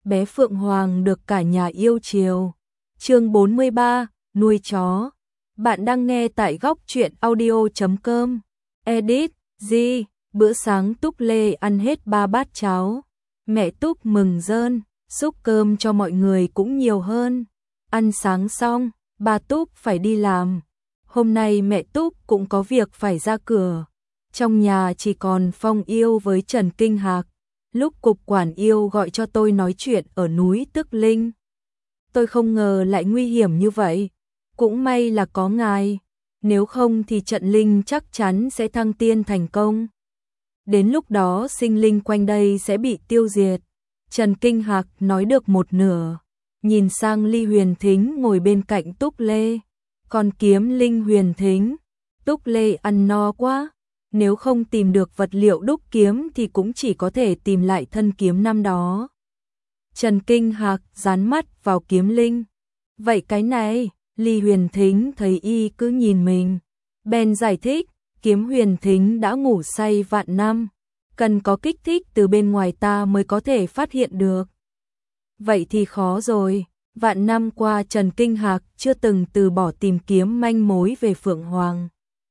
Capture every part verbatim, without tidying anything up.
bé Phượng Hoàng được cả nhà yêu chiều. Chương bốn mươi ba, nuôi chó. Bạn đang nghe tại góc truyện audio chấm com. Edit, G, bữa sáng Túc Lê ăn hết ba bát cháo. Mẹ Túc mừng rơn, xúc cơm cho mọi người cũng nhiều hơn. Ăn sáng xong, bà Túc phải đi làm. Hôm nay mẹ Túc cũng có việc phải ra cửa. Trong nhà chỉ còn Phong Yêu với Trần Kinh Hạc. Lúc cục quản yêu gọi cho tôi nói chuyện ở núi Tức Linh. Tôi không ngờ lại nguy hiểm như vậy. Cũng may là có ngài. Nếu không thì trận linh chắc chắn sẽ thăng tiên thành công. Đến lúc đó sinh linh quanh đây sẽ bị tiêu diệt. Trần Kinh Hạc nói được một nửa. Nhìn sang Ly Huyền Thính ngồi bên cạnh Túc Lê. Còn kiếm linh Huyền Thính. Túc Lê ăn no quá. Nếu không tìm được vật liệu đúc kiếm thì cũng chỉ có thể tìm lại thân kiếm năm đó. Trần Kinh Hạc dán mắt vào kiếm linh. Vậy cái này, Ly Huyền Thính thấy y cứ nhìn mình. Bèn giải thích, kiếm Huyền Thính đã ngủ say vạn năm. Cần có kích thích từ bên ngoài ta mới có thể phát hiện được. Vậy thì khó rồi. Vạn năm qua Trần Kinh Hạc chưa từng từ bỏ tìm kiếm manh mối về Phượng Hoàng.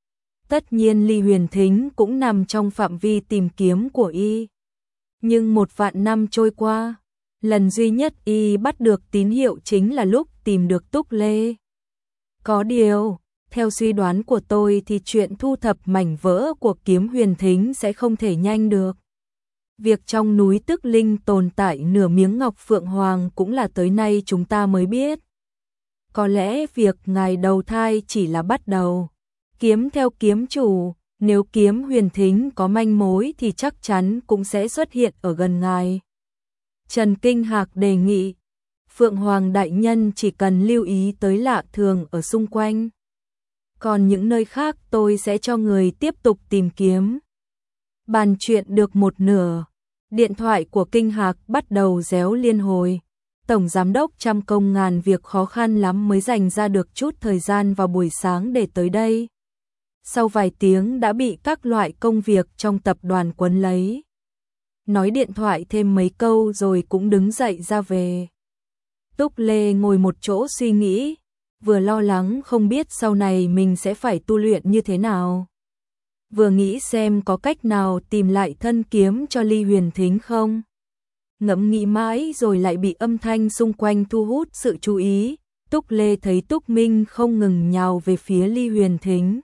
Tất nhiên Ly Huyền Thính cũng nằm trong phạm vi tìm kiếm của y. Nhưng một vạn năm trôi qua, lần duy nhất y bắt được tín hiệu chính là lúc tìm được Túc Lê. Có điều, theo suy đoán của tôi thì chuyện thu thập mảnh vỡ của kiếm Huyền Thính sẽ không thể nhanh được. Việc trong núi Tức Linh tồn tại nửa miếng ngọc Phượng Hoàng cũng là tới nay chúng ta mới biết. Có lẽ việc ngài đầu thai chỉ là bắt đầu. Kiếm theo kiếm chủ, nếu kiếm Huyền Thính có manh mối thì chắc chắn cũng sẽ xuất hiện ở gần ngài. Trần Kinh Hạc đề nghị, Phượng Hoàng đại nhân chỉ cần lưu ý tới lạ thường ở xung quanh. Còn những nơi khác tôi sẽ cho người tiếp tục tìm kiếm. Bàn chuyện được một nửa, điện thoại của Kinh Hạc bắt đầu réo liên hồi. Tổng giám đốc trăm công ngàn việc khó khăn lắm mới dành ra được chút thời gian vào buổi sáng để tới đây. Sau vài tiếng đã bị các loại công việc trong tập đoàn quấn lấy. Nói điện thoại thêm mấy câu rồi cũng đứng dậy ra về. Túc Lê ngồi một chỗ suy nghĩ, vừa lo lắng không biết sau này mình sẽ phải tu luyện như thế nào. Vừa nghĩ xem có cách nào tìm lại thân kiếm cho Ly Huyền Thính không. Ngẫm nghĩ mãi rồi lại bị âm thanh xung quanh thu hút sự chú ý. Túc Lê thấy Túc Minh không ngừng nhào về phía Ly Huyền Thính.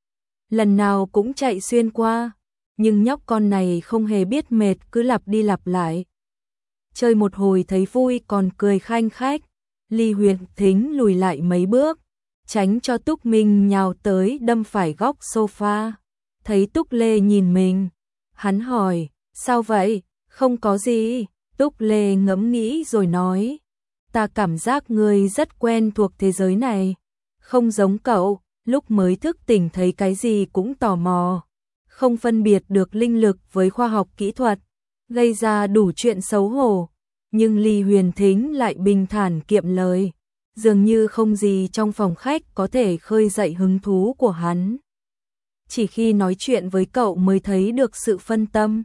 Lần nào cũng chạy xuyên qua, nhưng nhóc con này không hề biết mệt cứ lặp đi lặp lại. Chơi một hồi thấy vui còn cười khanh khách, Ly Huyền Thính lùi lại mấy bước, tránh cho Túc Minh nhào tới đâm phải góc sofa. Thấy Túc Lê nhìn mình, hắn hỏi, sao vậy? Không có gì. Túc Lê ngẫm nghĩ rồi nói, ta cảm giác ngươi rất quen thuộc thế giới này, không giống cậu. Lúc mới thức tỉnh thấy cái gì cũng tò mò, không phân biệt được linh lực với khoa học kỹ thuật, gây ra đủ chuyện xấu hổ. Nhưng Ly Huyền Thính lại bình thản kiệm lời, dường như không gì trong phòng khách có thể khơi dậy hứng thú của hắn. Chỉ khi nói chuyện với cậu mới thấy được sự phân tâm.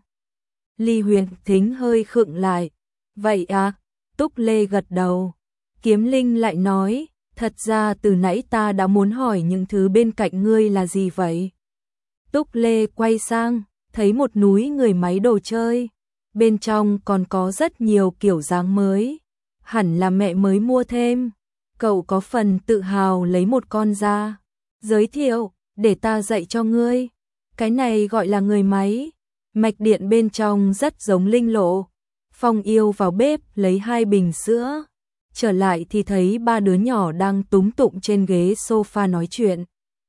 Ly Huyền Thính hơi khựng lại. Vậy à? Túc Lê gật đầu. Kiếm Linh lại nói, thật ra từ nãy ta đã muốn hỏi những thứ bên cạnh ngươi là gì vậy? Túc Lê quay sang, thấy một núi người máy đồ chơi. Bên trong còn có rất nhiều kiểu dáng mới. Hẳn là mẹ mới mua thêm. Cậu có phần tự hào lấy một con ra. Giới thiệu, để ta dạy cho ngươi. Cái này gọi là người máy. Mạch điện bên trong rất giống linh lộ. Phong Yêu vào bếp lấy hai bình sữa. Trở lại thì thấy ba đứa nhỏ đang túm tụng trên ghế sofa nói chuyện.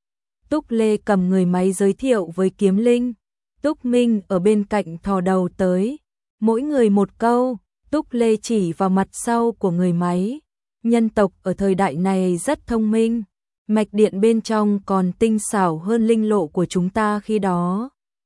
Túc Lê cầm người máy giới thiệu với Kiếm Linh. Túc Minh ở bên cạnh thò đầu tới. Mỗi người một câu, Túc Lê chỉ vào mặt sau của người máy. Nhân tộc ở thời đại này rất thông minh. Mạch điện bên trong còn tinh xảo hơn linh lộ của chúng ta khi đó.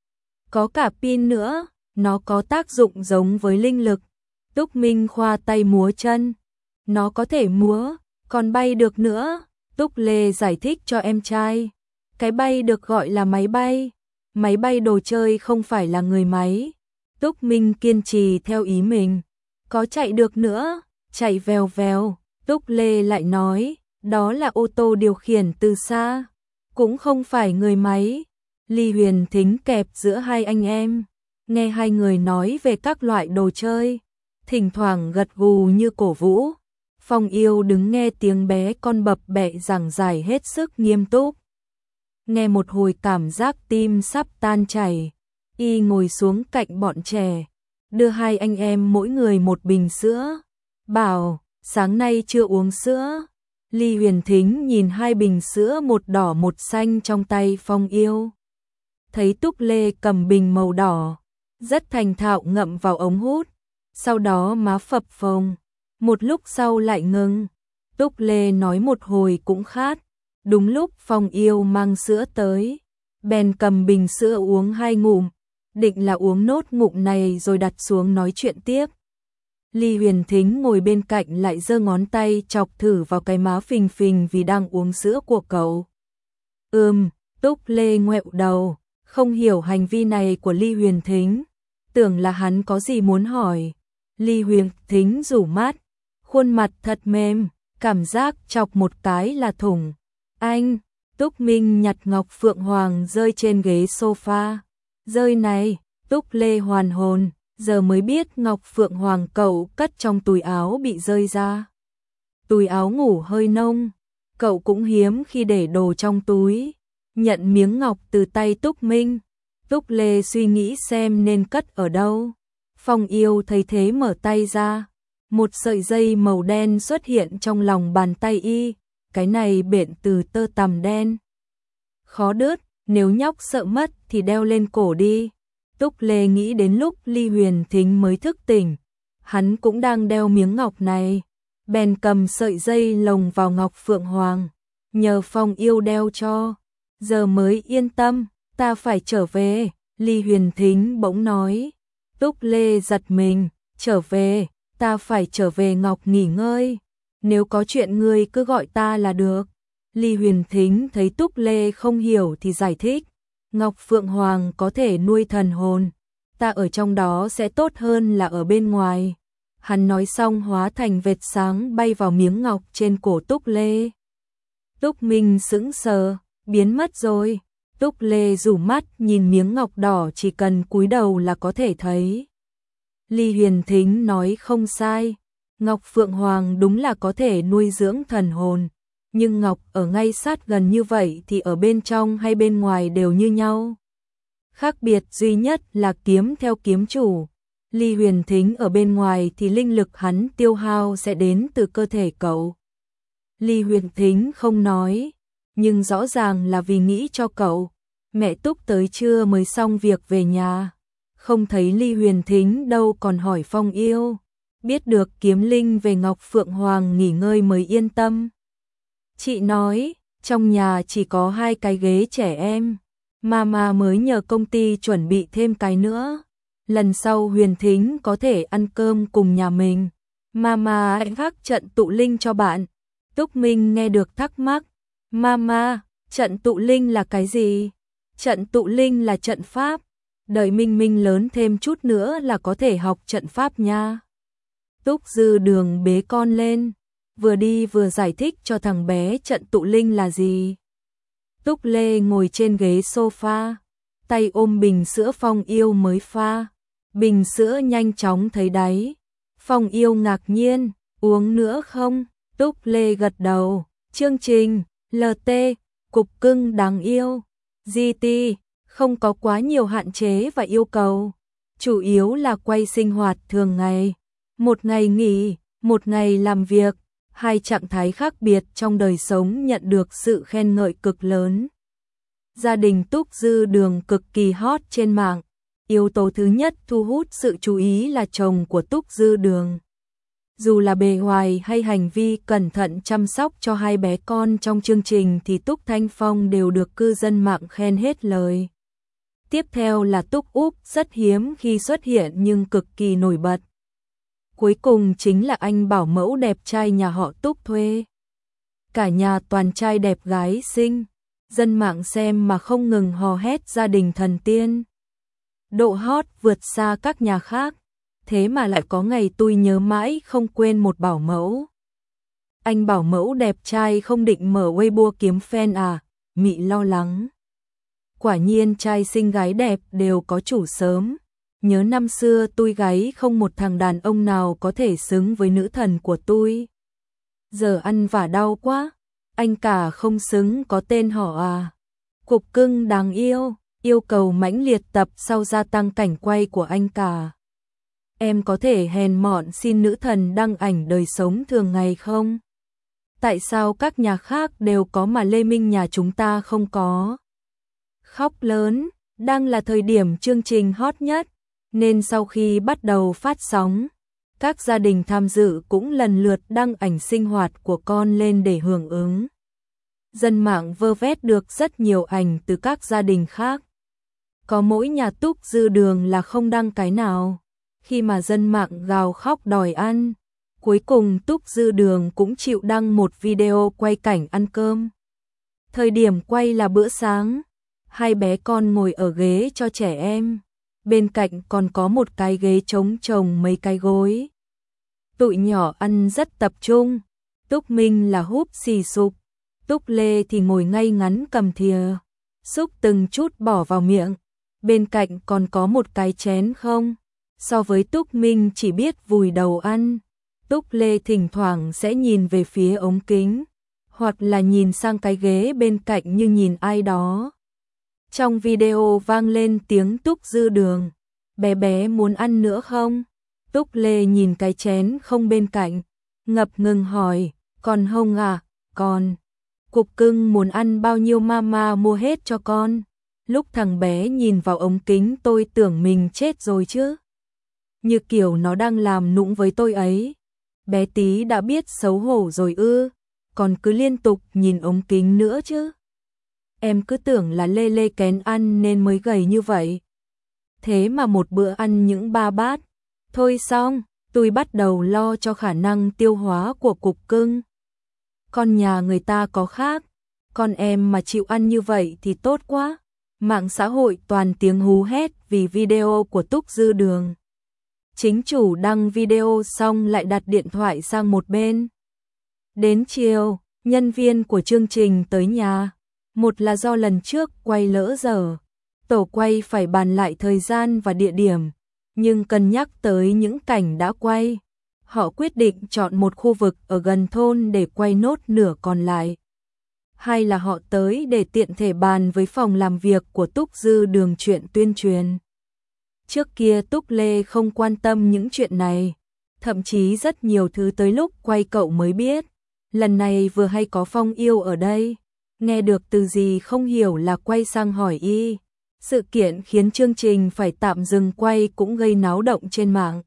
Có cả pin nữa, nó có tác dụng giống với linh lực. Túc Minh khoa tay múa chân. Nó có thể múa, còn bay được nữa. Túc Lê giải thích cho em trai. Cái bay được gọi là máy bay. Máy bay đồ chơi không phải là người máy. Túc Minh kiên trì theo ý mình. có chạy được nữa, chạy vèo vèo. Túc Lê lại nói, đó là ô tô điều khiển từ xa, cũng không phải người máy. Ly Huyền Thính kẹp giữa hai anh em, nghe hai người nói về các loại đồ chơi, thỉnh thoảng gật gù như cổ vũ. Phong Yêu đứng nghe tiếng bé con bập bẹ giảng giải hết sức nghiêm túc. Nghe một hồi cảm giác tim sắp tan chảy, y ngồi xuống cạnh bọn trẻ, đưa hai anh em mỗi người một bình sữa, bảo, sáng nay chưa uống sữa. Ly Huyền Thính nhìn hai bình sữa một đỏ một xanh trong tay Phong Yêu. Thấy Túc Lê cầm bình màu đỏ, rất thành thạo ngậm vào ống hút, sau đó má phập phồng, một lúc sau lại ngừng. Túc Lê nói một hồi cũng khát, đúng lúc Phong Yêu mang sữa tới, bèn cầm bình sữa uống hai ngụm, định là uống nốt ngụm này rồi đặt xuống nói chuyện tiếp. Ly Huyền Thính ngồi bên cạnh lại giơ ngón tay chọc thử vào cái má phình phình vì đang uống sữa của cậu. Ừm, Túc Lê ngoẹo đầu, không hiểu hành vi này của Ly Huyền Thính, tưởng là hắn có gì muốn hỏi. Ly Huyền Thính rủ mắt, khuôn mặt thật mềm, cảm giác chọc một cái là thủng. Anh, Túc Minh nhặt ngọc phượng hoàng rơi trên ghế sofa. Rơi này, Túc Lê hoàn hồn, giờ mới biết ngọc phượng hoàng cậu cất trong túi áo bị rơi ra. Túi áo ngủ hơi nông, cậu cũng hiếm khi để đồ trong túi. Nhận miếng ngọc từ tay Túc Minh, Túc Lê suy nghĩ xem nên cất ở đâu. Phong Yêu thấy thế mở tay ra, một sợi dây màu đen xuất hiện trong lòng bàn tay y, cái này bện từ tơ tằm đen. Khó đứt, nếu nhóc sợ mất thì đeo lên cổ đi. Túc Lê nghĩ đến lúc Ly Huyền Thính mới thức tỉnh, hắn cũng đang đeo miếng ngọc này, bèn cầm sợi dây lồng vào ngọc phượng hoàng, nhờ Phong Yêu đeo cho. Giờ mới yên tâm, ta phải trở về, Ly Huyền Thính bỗng nói. Túc Lê giật mình, trở về, ta phải trở về Ngọc nghỉ ngơi, nếu có chuyện ngươi cứ gọi ta là được. Ly Huyền Thính thấy Túc Lê không hiểu thì giải thích, Ngọc Phượng Hoàng có thể nuôi thần hồn, ta ở trong đó sẽ tốt hơn là ở bên ngoài. Hắn nói xong hóa thành vệt sáng bay vào miếng ngọc trên cổ Túc Lê. Túc Minh sững sờ, biến mất rồi. Túc Lê rủ mắt nhìn miếng ngọc đỏ chỉ cần cúi đầu là có thể thấy. Ly Huyền Thính nói không sai, Ngọc Phượng Hoàng đúng là có thể nuôi dưỡng thần hồn, nhưng ngọc ở ngay sát gần như vậy thì ở bên trong hay bên ngoài đều như nhau. Khác biệt duy nhất là kiếm theo kiếm chủ. Ly Huyền Thính ở bên ngoài thì linh lực hắn tiêu hao sẽ đến từ cơ thể cậu. Ly Huyền Thính không nói, nhưng rõ ràng là vì nghĩ cho cậu. Mẹ Túc tới trưa mới xong việc về nhà, không thấy Ly Huyền Thính đâu còn hỏi Phong Yêu. Biết được kiếm linh về Ngọc Phượng Hoàng nghỉ ngơi mới yên tâm. Chị nói, trong nhà chỉ có hai cái ghế trẻ em, Mama mới nhờ công ty chuẩn bị thêm cái nữa. Lần sau Huyền Thính có thể ăn cơm cùng nhà mình, Mama khắc trận tụ linh cho bạn. Túc Minh nghe được thắc mắc, Mama, trận tụ linh là cái gì? Trận tụ linh là trận pháp, đợi Minh Minh lớn thêm chút nữa là có thể học trận pháp nha. Túc Dư Đường bế con lên, vừa đi vừa giải thích cho thằng bé trận tụ linh là gì. Túc Lê ngồi trên ghế sofa, tay ôm bình sữa Phong Yêu mới pha. Bình sữa nhanh chóng thấy đáy. Phong Yêu ngạc nhiên, uống nữa không? Túc Lê gật đầu. Chương trình lờ tê, cục cưng đáng yêu, giê tê, không có quá nhiều hạn chế và yêu cầu, chủ yếu là quay sinh hoạt thường ngày. Một ngày nghỉ, một ngày làm việc, hai trạng thái khác biệt trong đời sống nhận được sự khen ngợi cực lớn. Gia đình Túc Dư Đường cực kỳ hot trên mạng. Yếu tố thứ nhất thu hút sự chú ý là chồng của Túc Dư Đường. Dù là bề ngoài hay hành vi cẩn thận chăm sóc cho hai bé con trong chương trình thì Túc Thanh Phong đều được cư dân mạng khen hết lời. Tiếp theo là Túc Úc, rất hiếm khi xuất hiện nhưng cực kỳ nổi bật. Cuối cùng chính là anh bảo mẫu đẹp trai nhà họ Túc thuê. Cả nhà toàn trai đẹp gái xinh, dân mạng xem mà không ngừng hò hét gia đình thần tiên. Độ hot vượt xa các nhà khác. thế mà lại có ngày tôi nhớ mãi không quên một bảo mẫu. Anh bảo mẫu đẹp trai không định mở Weibo kiếm fan à, Mị lo lắng. Quả nhiên trai xinh gái đẹp đều có chủ sớm. Nhớ năm xưa tôi gáy không một thằng đàn ông nào có thể xứng với nữ thần của tôi. Giờ ăn vả đau quá, anh cả không xứng có tên họ à. Cục cưng đáng yêu, yêu cầu mãnh liệt tập sau gia tăng cảnh quay của anh cả. Em có thể hèn mọn xin nữ thần đăng ảnh đời sống thường ngày không? Tại sao các nhà khác đều có mà Lê Minh nhà chúng ta không có? Khóc lớn, đang là thời điểm chương trình hot nhất, nên sau khi bắt đầu phát sóng, các gia đình tham dự cũng lần lượt đăng ảnh sinh hoạt của con lên để hưởng ứng. Dân mạng vơ vét được rất nhiều ảnh từ các gia đình khác. Có mỗi nhà Túc Dư Đường là không đăng cái nào. Khi mà dân mạng gào khóc đòi ăn, cuối cùng Túc Dư Đường cũng chịu đăng một video quay cảnh ăn cơm. Thời điểm quay là bữa sáng, hai bé con ngồi ở ghế cho trẻ em, bên cạnh còn có một cái ghế trống chồng mấy cái gối. Tụi nhỏ ăn rất tập trung, Túc Minh là húp xì sụp, Túc Lê thì ngồi ngay ngắn cầm thìa, xúc từng chút bỏ vào miệng, bên cạnh còn có một cái chén không. So với Túc Minh chỉ biết vùi đầu ăn, Túc Lê thỉnh thoảng sẽ nhìn về phía ống kính, hoặc là nhìn sang cái ghế bên cạnh như nhìn ai đó. Trong video vang lên tiếng Túc Dư Đường, bé bé muốn ăn nữa không? Túc Lê nhìn cái chén không bên cạnh, ngập ngừng hỏi, còn không à, con. Cục cưng muốn ăn bao nhiêu mama mua hết cho con. Lúc thằng bé nhìn vào ống kính tôi tưởng mình chết rồi chứ. Như kiểu nó đang làm nũng với tôi ấy. Bé tí đã biết xấu hổ rồi ư, còn cứ liên tục nhìn ống kính nữa chứ. Em cứ tưởng là lê lê kén ăn nên mới gầy như vậy. Thế mà một bữa ăn những ba bát. Thôi xong, tôi bắt đầu lo cho khả năng tiêu hóa của cục cưng. Con nhà người ta có khác, con em mà chịu ăn như vậy thì tốt quá. Mạng xã hội toàn tiếng hú hét vì video của Túc Dư Đường. Chính chủ đăng video xong lại đặt điện thoại sang một bên. Đến chiều, nhân viên của chương trình tới nhà. Một là do lần trước quay lỡ giờ, tổ quay phải bàn lại thời gian và địa điểm, nhưng cân nhắc tới những cảnh đã quay, họ quyết định chọn một khu vực ở gần thôn để quay nốt nửa còn lại. Hay là họ tới để tiện thể bàn với phòng làm việc của Túc Dư Đường chuyện tuyên truyền. Trước kia Túc Lê không quan tâm những chuyện này, thậm chí rất nhiều thứ tới lúc quay cậu mới biết. Lần này vừa hay có Phong Yêu ở đây, nghe được từ gì không hiểu là quay sang hỏi y. Sự kiện khiến chương trình phải tạm dừng quay cũng gây náo động trên mạng.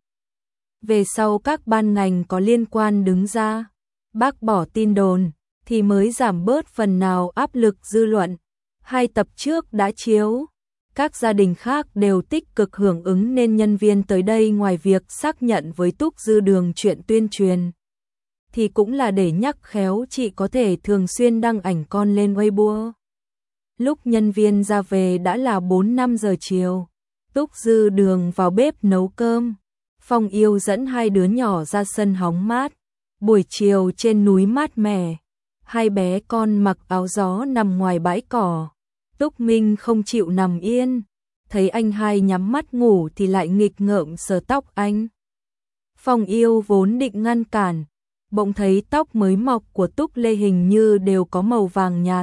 Về sau các ban ngành có liên quan đứng ra, bác bỏ tin đồn, thì mới giảm bớt phần nào áp lực dư luận. Hai tập trước đã chiếu, các gia đình khác đều tích cực hưởng ứng nên nhân viên tới đây ngoài việc xác nhận với Túc Dư Đường chuyện tuyên truyền, thì cũng là để nhắc khéo chị có thể thường xuyên đăng ảnh con lên Weibo. Lúc nhân viên ra về đã là bốn năm giờ chiều, Túc Dư Đường vào bếp nấu cơm, Phong Yêu dẫn hai đứa nhỏ ra sân hóng mát. Buổi chiều trên núi mát mẻ, hai bé con mặc áo gió nằm ngoài bãi cỏ. Túc Minh không chịu nằm yên, thấy anh hai nhắm mắt ngủ thì lại nghịch ngợm sờ tóc anh. Phong Yêu vốn định ngăn cản, bỗng thấy tóc mới mọc của Túc Lê hình như đều có màu vàng nhạt.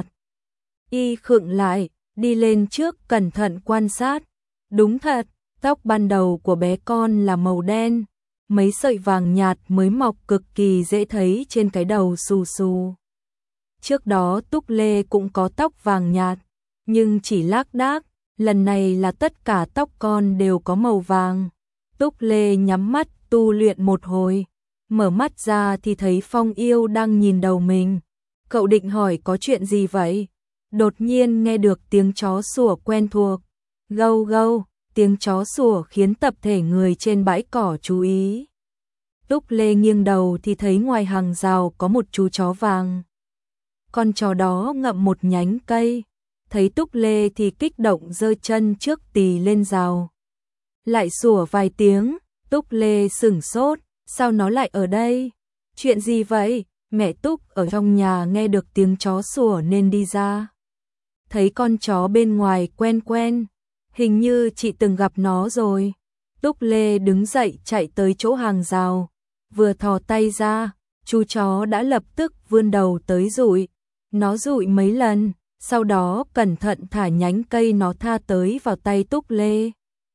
Y khựng lại, đi lên trước cẩn thận quan sát. Đúng thật, tóc ban đầu của bé con là màu đen, mấy sợi vàng nhạt mới mọc cực kỳ dễ thấy trên cái đầu xù xù. Trước đó Túc Lê cũng có tóc vàng nhạt, nhưng chỉ lác đác, lần này là tất cả tóc con đều có màu vàng. Túc Lê nhắm mắt tu luyện một hồi, mở mắt ra thì thấy Phong Yêu đang nhìn đầu mình. Cậu định hỏi có chuyện gì vậy? Đột nhiên nghe được tiếng chó sủa quen thuộc. Gâu gâu, tiếng chó sủa khiến tập thể người trên bãi cỏ chú ý. Túc Lê nghiêng đầu thì thấy ngoài hàng rào có một chú chó vàng. Con chó đó ngậm một nhánh cây, thấy Túc Lê thì kích động giơ chân trước tì lên rào. Lại sủa vài tiếng, Túc Lê sửng sốt, sao nó lại ở đây? Chuyện gì vậy? Mẹ Túc ở trong nhà nghe được tiếng chó sủa nên đi ra. Thấy con chó bên ngoài quen quen, hình như chị từng gặp nó rồi. Túc Lê đứng dậy chạy tới chỗ hàng rào, vừa thò tay ra, chú chó đã lập tức vươn đầu tới dụi. Nó dụi mấy lần, sau đó cẩn thận thả nhánh cây nó tha tới vào tay Túc Lê.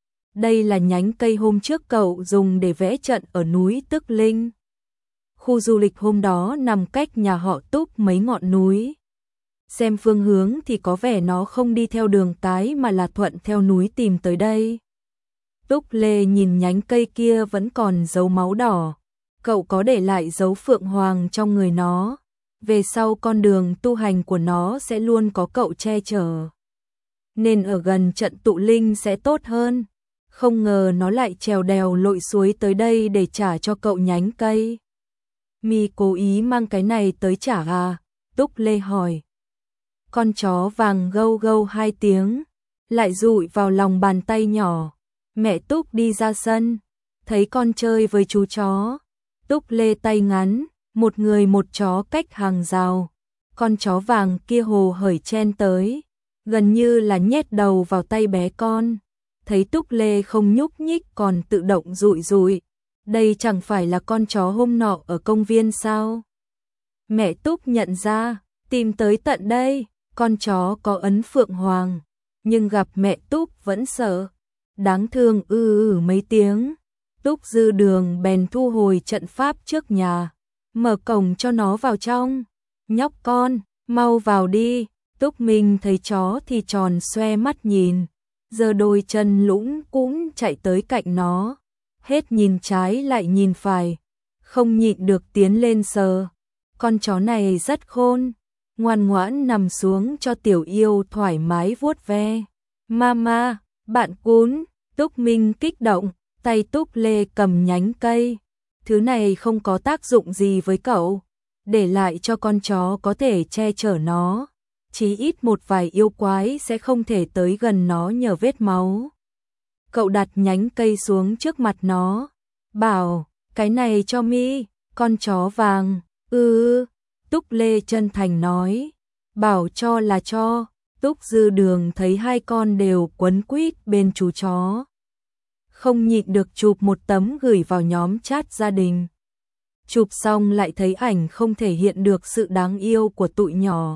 Đây là nhánh cây hôm trước cậu dùng để vẽ trận ở núi Tức Linh. Khu du lịch hôm đó nằm cách nhà họ Túc mấy ngọn núi. Xem phương hướng thì có vẻ nó không đi theo đường cái mà là thuận theo núi tìm tới đây. Túc Lê nhìn nhánh cây kia vẫn còn dấu máu đỏ. Cậu có để lại dấu phượng hoàng trong người nó. Về sau con đường tu hành của nó sẽ luôn có cậu che chở. Nên ở gần trận tụ linh sẽ tốt hơn. Không ngờ nó lại trèo đèo lội suối tới đây để trả cho cậu nhánh cây. Mi cố ý mang cái này tới trả à? Túc Lê hỏi. Con chó vàng gâu gâu hai tiếng, lại dụi vào lòng bàn tay nhỏ. Mẹ Túc đi ra sân, thấy con chơi với chú chó. Túc Lê tay ngắn, một người một chó cách hàng rào. Con chó vàng kia hồ hởi chen tới, gần như là nhét đầu vào tay bé con. Thấy Túc Lê không nhúc nhích còn tự động dụi dụi. Đây chẳng phải là con chó hôm nọ ở công viên sao? Mẹ Túc nhận ra, tìm tới tận đây, con chó có ấn phượng hoàng, nhưng gặp mẹ Túc vẫn sợ. Đáng thương ư ử mấy tiếng. Túc Dư Đường bèn thu hồi trận pháp trước nhà, mở cổng cho nó vào trong. Nhóc con, mau vào đi. Túc Minh thấy chó thì tròn xoe mắt nhìn, giờ đôi chân lũng cũng chạy tới cạnh nó. Hết nhìn trái lại nhìn phải, không nhịn được tiến lên sờ. Con chó này rất khôn, ngoan ngoãn nằm xuống cho tiểu yêu thoải mái vuốt ve. Mama, bạn cún. Túc Minh kích động, tay Túc Lê cầm nhánh cây. Thứ này không có tác dụng gì với cậu, để lại cho con chó có thể che chở nó. Chí ít một vài yêu quái sẽ không thể tới gần nó nhờ vết máu. Cậu đặt nhánh cây xuống trước mặt nó, bảo, cái này cho Mi, con chó vàng. Ừ, Túc Lê chân thành nói, bảo cho là cho. Túc Dư Đường thấy hai con đều quấn quýt bên chú chó, không nhịn được chụp một tấm gửi vào nhóm chat gia đình. Chụp xong lại thấy ảnh không thể hiện được sự đáng yêu của tụi nhỏ.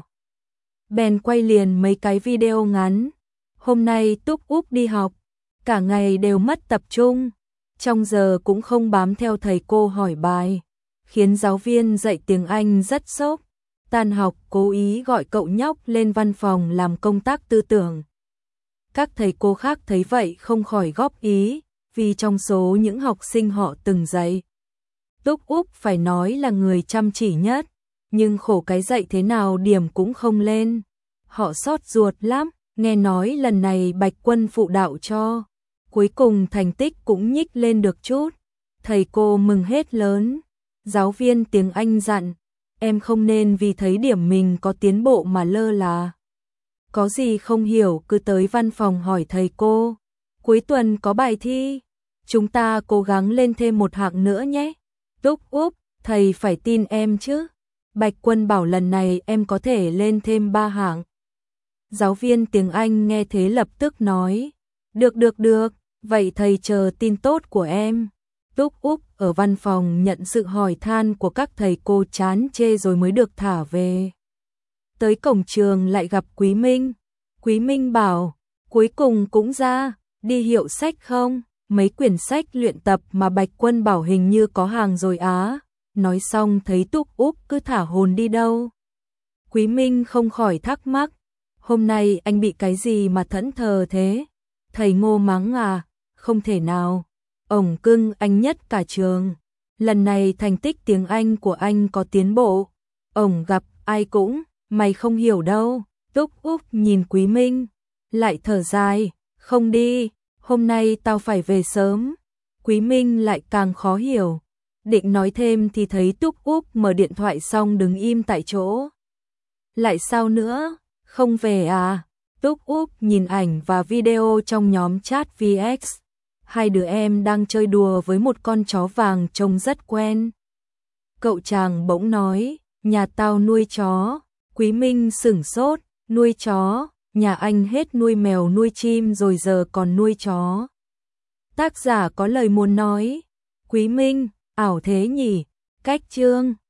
Bèn quay liền mấy cái video ngắn. Hôm nay Túc Úc đi học, cả ngày đều mất tập trung, trong giờ cũng không bám theo thầy cô hỏi bài, khiến giáo viên dạy tiếng Anh rất sốc. Tan học cố ý gọi cậu nhóc lên văn phòng làm công tác tư tưởng. Các thầy cô khác thấy vậy không khỏi góp ý, vì trong số những học sinh họ từng dạy, Túc Úc phải nói là người chăm chỉ nhất, nhưng khổ cái dạy thế nào điểm cũng không lên. Họ xót ruột lắm, nghe nói lần này Bạch Quân phụ đạo cho, cuối cùng thành tích cũng nhích lên được chút. Thầy cô mừng hết lớn. Giáo viên tiếng Anh dặn, em không nên vì thấy điểm mình có tiến bộ mà lơ là. Có gì không hiểu cứ tới văn phòng hỏi thầy cô. Cuối tuần có bài thi, chúng ta cố gắng lên thêm một hạng nữa nhé. Túc Úc, thầy phải tin em chứ. Bạch Quân bảo lần này em có thể lên thêm ba hạng. Giáo viên tiếng Anh nghe thế lập tức nói, được được được, vậy thầy chờ tin tốt của em. Túc Úc ở văn phòng nhận sự hỏi than của các thầy cô chán chê rồi mới được thả về. Tới cổng trường lại gặp Quý Minh. Quý Minh bảo, cuối cùng cũng ra, đi hiệu sách không? Mấy quyển sách luyện tập mà Bạch Quân bảo hình như có hàng rồi á. Nói xong thấy Túc Úc cứ thả hồn đi đâu. Quý Minh không khỏi thắc mắc, hôm nay anh bị cái gì mà thẫn thờ thế? Thầy Ngô mắng à? Không thể nào. Ổng cưng anh nhất cả trường. Lần này thành tích tiếng Anh của anh có tiến bộ. Ổng gặp ai cũng, mày không hiểu đâu. Túc Úc nhìn Quý Minh, lại thở dài, không đi, hôm nay tao phải về sớm. Quý Minh lại càng khó hiểu. Định nói thêm thì thấy Túc Úc mở điện thoại xong đứng im tại chỗ. Lại sao nữa? Không về à? Túc Úc nhìn ảnh và video trong nhóm chat vê ích. hai đứa em đang chơi đùa với một con chó vàng trông rất quen. Cậu chàng bỗng nói, nhà tao nuôi chó. Quý Minh sửng sốt, nuôi chó, nhà anh hết nuôi mèo nuôi chim rồi giờ còn nuôi chó. Tác giả có lời muốn nói, Quý Minh, ảo thế nhỉ, cách chương.